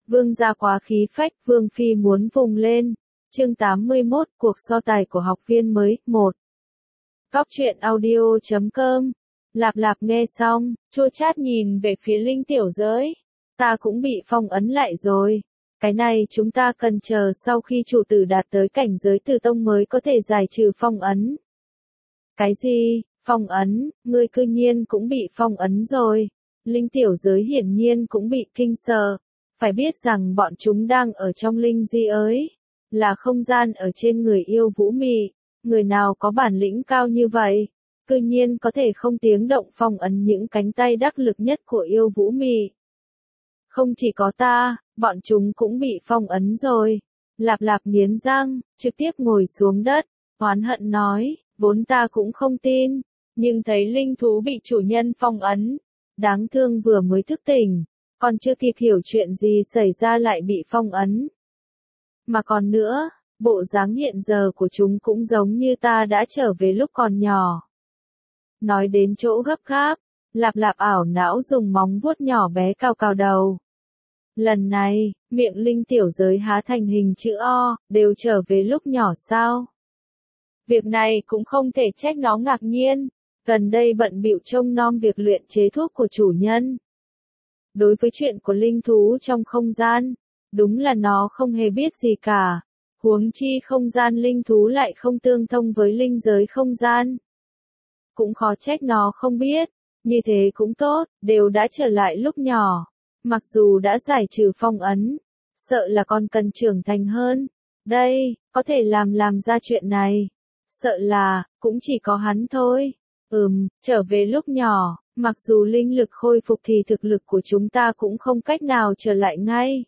Vương gia quá khí phách, Vương phi muốn vùng lên. Chương 81, cuộc so tài của học viên mới, 1. Góc truyện audio.com. Lạp Lạp nghe xong, chua chát nhìn về phía Linh Tiểu Giới. Ta cũng bị phong ấn lại rồi. Cái này chúng ta cần chờ sau khi chủ tử đạt tới cảnh giới tử tông mới có thể giải trừ phong ấn. Cái gì? Phong ấn? Ngươi cư nhiên cũng bị phong ấn rồi. Linh Tiểu Giới hiển nhiên cũng bị kinh sợ. Phải biết rằng bọn chúng đang ở trong linh di ấy. Là không gian ở trên người yêu Vũ Mị. Người nào có bản lĩnh cao như vậy, cư nhiên có thể không tiếng động phong ấn những cánh tay đắc lực nhất của yêu Vũ Mị. Không chỉ có ta, bọn chúng cũng bị phong ấn rồi. Lạp Lạp nghiến răng, trực tiếp ngồi xuống đất, oán hận nói, vốn ta cũng không tin, nhưng thấy linh thú bị chủ nhân phong ấn. Đáng thương vừa mới thức tỉnh, còn chưa kịp hiểu chuyện gì xảy ra lại bị phong ấn. Mà còn nữa, bộ dáng hiện giờ của chúng cũng giống như ta đã trở về lúc còn nhỏ. Nói đến chỗ gấp gáp, Lạp Lạp ảo não dùng móng vuốt nhỏ bé cào cào đầu. Lần này, miệng Linh Tiểu Giới há thành hình chữ O, đều trở về lúc nhỏ sao? Việc này cũng không thể trách nó ngạc nhiên, gần đây bận bịu trông nom việc luyện chế thuốc của chủ nhân. Đối với chuyện của linh thú trong không gian, đúng là nó không hề biết gì cả. Huống chi không gian linh thú lại không tương thông với linh giới không gian. Cũng khó trách nó không biết, như thế cũng tốt, đều đã trở lại lúc nhỏ. Mặc dù đã giải trừ phong ấn, sợ là còn cần trưởng thành hơn. Đây, có thể làm ra chuyện này. Sợ là, cũng chỉ có hắn thôi. Trở về lúc nhỏ, mặc dù linh lực khôi phục thì thực lực của chúng ta cũng không cách nào trở lại ngay.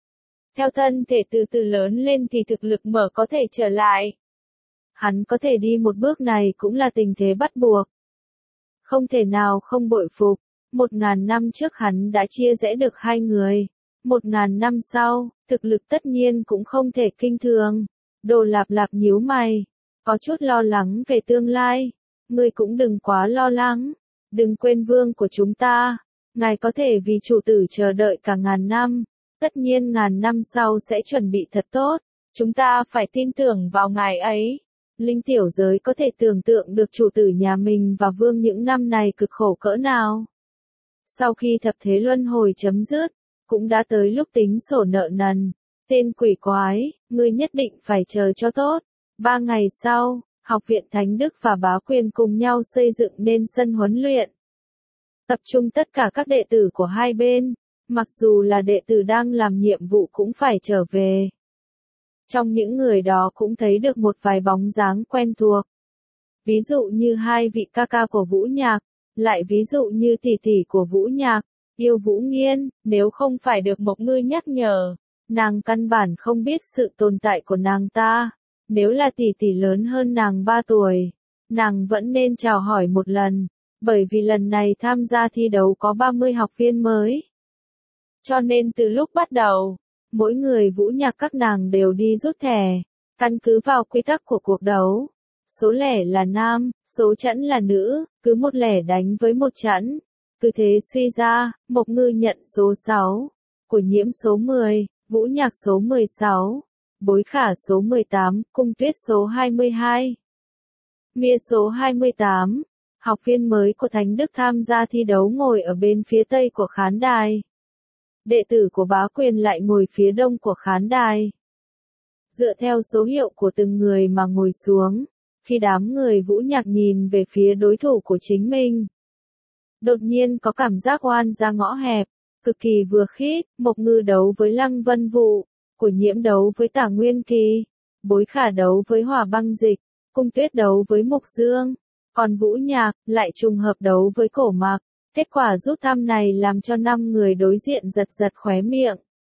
Theo thân thể từ từ lớn lên thì thực lực mở có thể trở lại. Hắn có thể đi một bước này cũng là tình thế bắt buộc. Không thể nào không bội phục. 1000 năm trước hắn đã chia rẽ được hai người. 1000 năm sau, thực lực tất nhiên cũng không thể kinh thường. Đồ Lạp Lạp nhíu mày, có chút lo lắng về tương lai. Ngươi cũng đừng quá lo lắng. Đừng quên vương của chúng ta. Ngài có thể vì chủ tử chờ đợi cả 1000 năm. Tất nhiên 1000 năm sau sẽ chuẩn bị thật tốt. Chúng ta phải tin tưởng vào ngài ấy. Linh Tiểu Giới có thể tưởng tượng được chủ tử nhà mình và vương những năm này cực khổ cỡ nào. Sau khi thập thế luân hồi chấm dứt, cũng đã tới lúc tính sổ nợ nần. Tên quỷ quái, ngươi nhất định phải chờ cho tốt. 3 ngày sau, Học viện Thánh Đức và Bá Quyền cùng nhau xây dựng nên sân huấn luyện. Tập trung tất cả các đệ tử của hai bên, mặc dù là đệ tử đang làm nhiệm vụ cũng phải trở về. Trong những người đó cũng thấy được một vài bóng dáng quen thuộc. Ví dụ như hai vị ca ca của Vũ Nhạc, lại ví dụ như tỷ tỷ của Vũ Nhạc, yêu Vũ Nghiên, nếu không phải được Mộc Ngư nhắc nhở, nàng căn bản không biết sự tồn tại của nàng ta. Nếu là tỷ tỷ lớn hơn nàng 3 tuổi, nàng vẫn nên chào hỏi một lần, bởi vì lần này tham gia thi đấu có 30 học viên mới. Cho nên từ lúc bắt đầu, mỗi người Vũ Nhạc các nàng đều đi rút thẻ, căn cứ vào quy tắc của cuộc đấu. Số lẻ là nam, số chẵn là nữ, cứ một lẻ đánh với một chẵn. Cứ thế suy ra, Mộc Ngư nhận số 6, của Nhiễm số 10, Vũ Nhạc số 16, Bối Khả số 18, Cung Tuyết số 22. Mia số 28, học viên mới của Thánh Đức tham gia thi đấu ngồi ở bên phía tây của khán đài. Đệ tử của Bá Quyền lại ngồi phía đông của khán đài. Dựa theo số hiệu của từng người mà ngồi xuống, khi đám người Vũ Nhạc nhìn về phía đối thủ của chính mình. Đột nhiên có cảm giác oan ra ngõ hẹp, cực kỳ vừa khít. Mộc Ngư đấu với Lăng Vân Vụ, của Nhiễm đấu với Tả Nguyên Kỳ, Bối Khả đấu với Hỏa Băng Dịch, Cung Tuyết đấu với Mục Dương, còn Vũ Nhạc lại trùng hợp đấu với Cổ Mạc. Kết quả rút thăm này làm cho 5 người đối diện giật giật khóe miệng.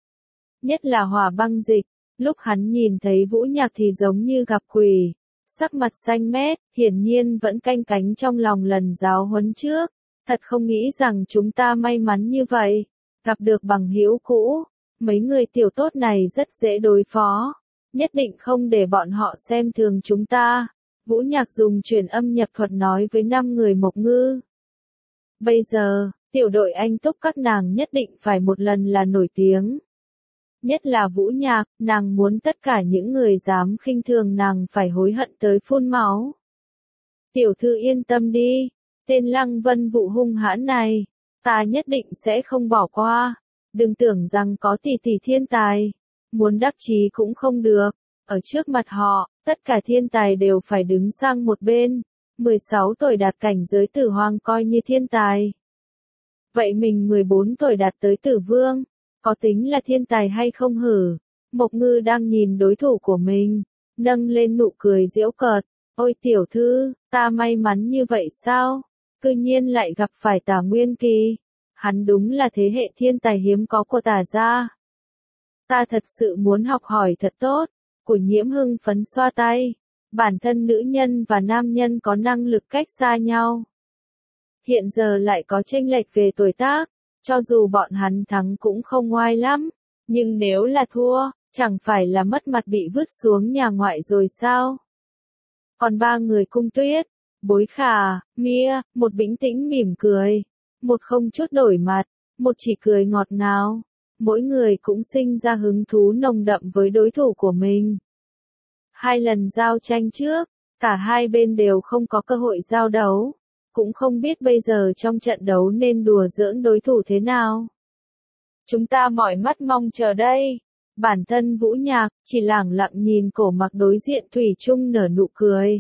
Nhất là Hỏa Băng Dịch, lúc hắn nhìn thấy Vũ Nhạc thì giống như gặp quỷ, sắc mặt xanh mét, hiển nhiên vẫn canh cánh trong lòng lần giáo huấn trước. Thật không nghĩ rằng chúng ta may mắn như vậy, gặp được bằng hữu cũ. Mấy người tiểu tốt này rất dễ đối phó, nhất định không để bọn họ xem thường chúng ta. Vũ Nhạc dùng truyền âm nhập thuật nói với 5 người Mộc Ngư. Bây giờ, tiểu đội anh Túc các nàng nhất định phải một lần là nổi tiếng. Nhất là Vũ Nhạc, nàng muốn tất cả những người dám khinh thường nàng phải hối hận tới phun máu. Tiểu thư yên tâm đi, tên Lăng Vân Vụ hung hãn này, ta nhất định sẽ không bỏ qua. Đừng tưởng rằng có tỷ tỷ thiên tài, muốn đắc chí cũng không được. Ở trước mặt họ, tất cả thiên tài đều phải đứng sang một bên. 16 tuổi đạt cảnh giới tử hoàng coi như thiên tài. Vậy mình 14 tuổi đạt tới tử vương, có tính là thiên tài hay không hử? Mộc Ngư đang nhìn đối thủ của mình, nâng lên nụ cười giễu cợt. Ôi tiểu thư, ta may mắn như vậy sao? Cư nhiên lại gặp phải Tả Nguyên Kỳ. Hắn đúng là thế hệ thiên tài hiếm có của Tả gia. Ta thật sự muốn học hỏi thật tốt. Của Nhiễm hưng phấn xoa tay. Bản thân nữ nhân và nam nhân có năng lực cách xa nhau. Hiện giờ lại có chênh lệch về tuổi tác. Cho dù bọn hắn thắng cũng không oai lắm. Nhưng nếu là thua, chẳng phải là mất mặt bị vứt xuống nhà ngoại rồi sao? Còn ba người Cung Tuyết, Bối Khả, Mia, một bình tĩnh mỉm cười, một không chút đổi mặt, một chỉ cười ngọt ngào. Mỗi người cũng sinh ra hứng thú nồng đậm với đối thủ của mình. 2 lần giao tranh trước, cả hai bên đều không có cơ hội giao đấu, cũng không biết bây giờ trong trận đấu nên đùa giỡn đối thủ thế nào. Chúng ta mỏi mắt mong chờ đây. Bản thân Vũ Nhạc chỉ lẳng lặng nhìn Cổ Mặc đối diện thủy chung nở nụ cười.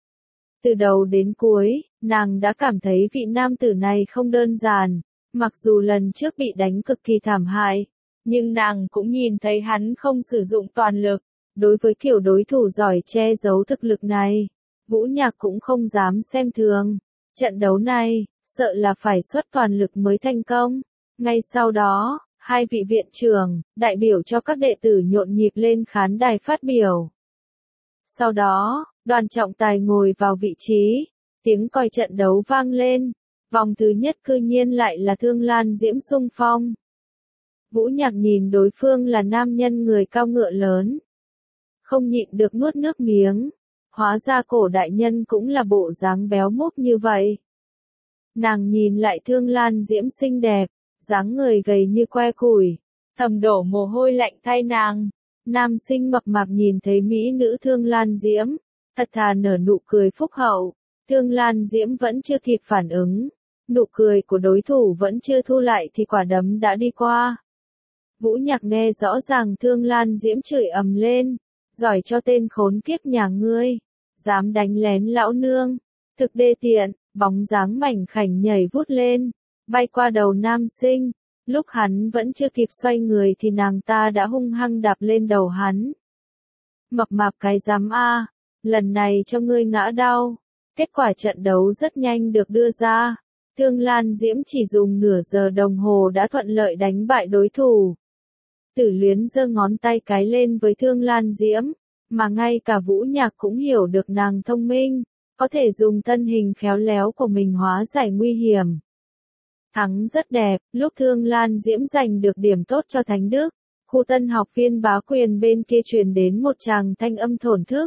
Từ đầu đến cuối, nàng đã cảm thấy vị nam tử này không đơn giản, mặc dù lần trước bị đánh cực kỳ thảm hại, nhưng nàng cũng nhìn thấy hắn không sử dụng toàn lực. Đối với kiểu đối thủ giỏi che giấu thực lực này, Vũ Nhạc cũng không dám xem thường. Trận đấu này, sợ là phải xuất toàn lực mới thành công. Ngay sau đó, hai vị viện trưởng, đại biểu cho các đệ tử nhộn nhịp lên khán đài phát biểu. Sau đó, Đoàn Trọng Tài ngồi vào vị trí, tiếng còi trận đấu vang lên, vòng thứ nhất cư nhiên lại là Thương Lan Diễm xung phong. Vũ Nhạc nhìn đối phương là nam nhân người cao ngựa lớn, không nhịn được nuốt nước miếng, hóa ra Cổ đại nhân cũng là bộ dáng béo múp như vậy. Nàng nhìn lại Thương Lan Diễm xinh đẹp, dáng người gầy như que củi, thầm đổ mồ hôi lạnh thay nàng. Nam sinh mập mạp nhìn thấy mỹ nữ Thương Lan Diễm, thật thà nở nụ cười phúc hậu. Thương Lan Diễm vẫn chưa kịp phản ứng, nụ cười của đối thủ vẫn chưa thu lại thì quả đấm đã đi qua. Vũ Nhạc nghe rõ ràng Thương Lan Diễm chửi ầm lên, giỏi cho tên khốn kiếp nhà ngươi, dám đánh lén lão nương, thực đê tiện. Bóng dáng mảnh khảnh nhảy vút lên, bay qua đầu nam sinh, lúc hắn vẫn chưa kịp xoay người thì nàng ta đã hung hăng đạp lên đầu hắn. Mập mạp cái dám a, lần này cho ngươi ngã đau. Kết quả trận đấu rất nhanh được đưa ra, Thương Lan Diễm chỉ dùng nửa giờ đồng hồ đã thuận lợi đánh bại đối thủ. Tử Luyến giơ ngón tay cái lên với Thương Lan Diễm, mà ngay cả Vũ Nhạc cũng hiểu được nàng thông minh, có thể dùng thân hình khéo léo của mình hóa giải nguy hiểm. Thắng rất đẹp, lúc Thương Lan Diễm giành được điểm tốt cho Thánh Đức, khu tân học viên bá quyền bên kia truyền đến một tràng thanh âm thổn thức.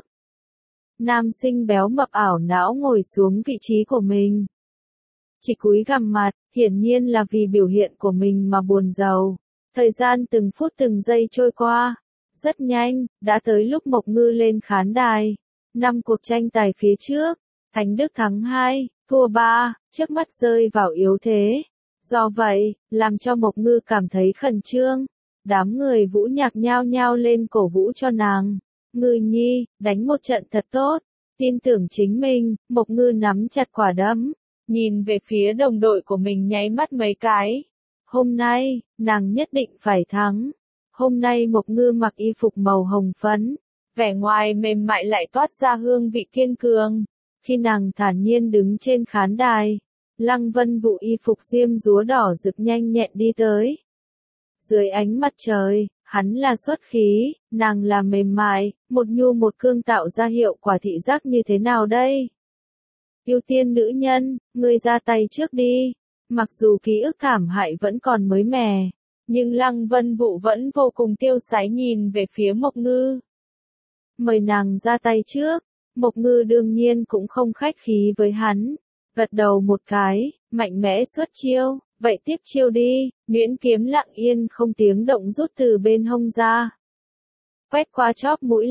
Nam sinh béo mập ảo não ngồi xuống vị trí của mình. Chỉ cúi gằm mặt, hiển nhiên là vì biểu hiện của mình mà buồn rầu. Thời gian từng phút từng giây trôi qua, rất nhanh, đã tới lúc Mộc Ngư lên khán đài. 5 cuộc tranh tài phía trước, Thánh Đức thắng 2, thua 3, trước mắt rơi vào yếu thế. Do vậy, làm cho Mộc Ngư cảm thấy khẩn trương. Đám người Vũ Nhạc nhao nhao lên cổ vũ cho nàng. Ngư nhi, đánh một trận thật tốt. Tin tưởng chính mình, Mộc Ngư nắm chặt quả đấm, nhìn về phía đồng đội của mình nháy mắt mấy cái. Hôm nay, nàng nhất định phải thắng. Hôm nay Mộc Ngư mặc y phục màu hồng phấn, vẻ ngoài mềm mại lại toát ra hương vị kiên cường. Khi nàng thản nhiên đứng trên khán đài, Lăng Vân Vụ y phục diêm dúa đỏ rực nhanh nhẹn đi tới. Dưới ánh mặt trời, hắn là xuất khí, nàng là mềm mại, một nhu một cương tạo ra hiệu quả thị giác như thế nào đây? Ưu tiên nữ nhân, ngươi ra tay trước đi. Mặc dù ký ức thảm hại vẫn còn mới mẻ, nhưng Lăng Vân Vụ vẫn vô cùng tiêu sái nhìn về phía Mộc Ngư. Mời nàng ra tay trước. Mộc Ngư đương nhiên cũng không khách khí với hắn, gật đầu một cái, mạnh mẽ xuất chiêu, Vậy tiếp chiêu đi, nhuyễn kiếm lặng yên không tiếng động rút từ bên hông ra. Quét qua chóp mũi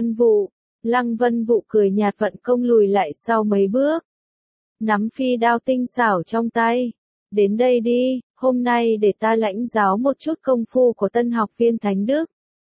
Lăng Vân Vụ cười nhạt vận công lùi lại sau mấy bước. Nắm phi đao tinh xảo trong tay. Đến đây đi, hôm nay để ta lãnh giáo một chút công phu của tân học viên Thánh Đức.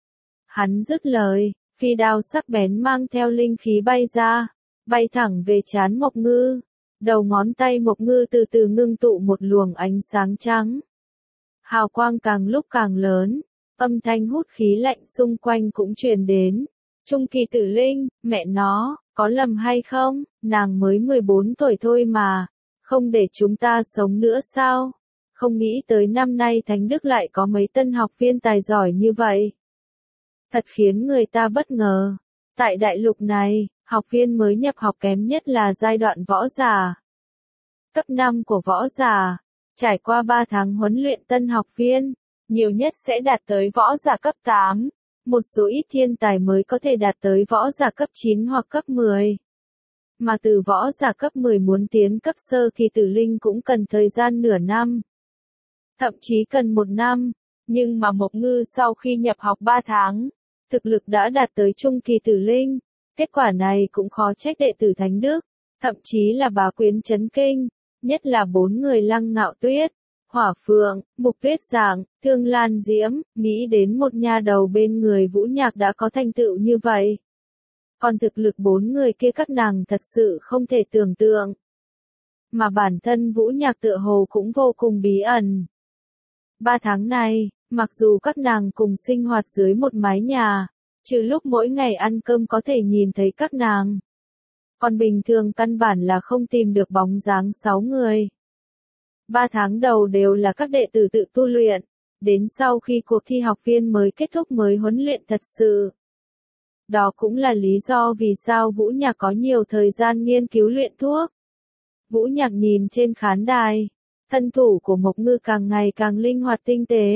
Hắn dứt lời, phi đao sắc bén mang theo linh khí bay ra, bay thẳng về trán Mộc Ngư. Đầu ngón tay Mộc Ngư từ từ ngưng tụ một luồng ánh sáng trắng. Hào quang càng lúc càng lớn, âm thanh hút khí lạnh xung quanh cũng truyền đến. Trung kỳ tử linh, mẹ nó, có lầm hay không, nàng mới 14 tuổi thôi mà, không để chúng ta sống nữa sao? Không nghĩ tới năm nay Thánh Đức lại có mấy tân học viên tài giỏi như vậy. Thật khiến người ta bất ngờ. Tại đại lục này, học viên mới nhập học kém nhất là giai đoạn võ giả. Cấp 5 của võ giả, trải qua 3 tháng huấn luyện tân học viên, nhiều nhất sẽ đạt tới võ giả cấp 8. Một số ít thiên tài mới có thể đạt tới võ giả cấp 9 hoặc cấp 10. Mà từ võ giả cấp 10 muốn tiến cấp sơ kỳ tử linh cũng cần thời gian nửa năm. Thậm chí cần 1 năm. Nhưng mà Mộc Ngư sau khi nhập học 3 tháng, thực lực đã đạt tới trung kỳ tử linh. Kết quả này cũng khó trách đệ tử Thánh Đức, thậm chí là bá quyến chấn kinh, nhất là 4 người Lăng Ngạo Tuyết, Hỏa Phượng, Mục Tuyết Giảng, Thương Lan Diễm, nghĩ đến một nha đầu bên người Vũ Nhạc đã có thành tựu như vậy. Còn thực lực 4 người kia các nàng thật sự không thể tưởng tượng. Mà bản thân Vũ Nhạc tựa hồ cũng vô cùng bí ẩn. 3 tháng này, mặc dù các nàng cùng sinh hoạt dưới một mái nhà, trừ lúc mỗi ngày ăn cơm có thể nhìn thấy các nàng. Còn bình thường căn bản là không tìm được bóng dáng 6 người. 3 tháng đầu đều là các đệ tử tự tu luyện, đến sau khi cuộc thi học viên mới kết thúc mới huấn luyện thật sự. Đó cũng là lý do vì sao Vũ Nhạc có nhiều thời gian nghiên cứu luyện thuốc. Vũ Nhạc nhìn trên khán đài, thân thủ của Mộc Ngư càng ngày càng linh hoạt tinh tế.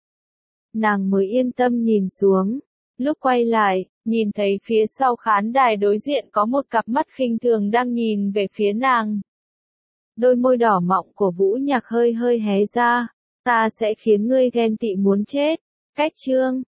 Nàng mới yên tâm nhìn xuống, lúc quay lại, nhìn thấy phía sau khán đài đối diện có một cặp mắt khinh thường đang nhìn về phía nàng. Đôi môi đỏ mọng của Vũ Nhạc hơi hơi hé ra, ta sẽ khiến ngươi ghen tị muốn chết. Cách chương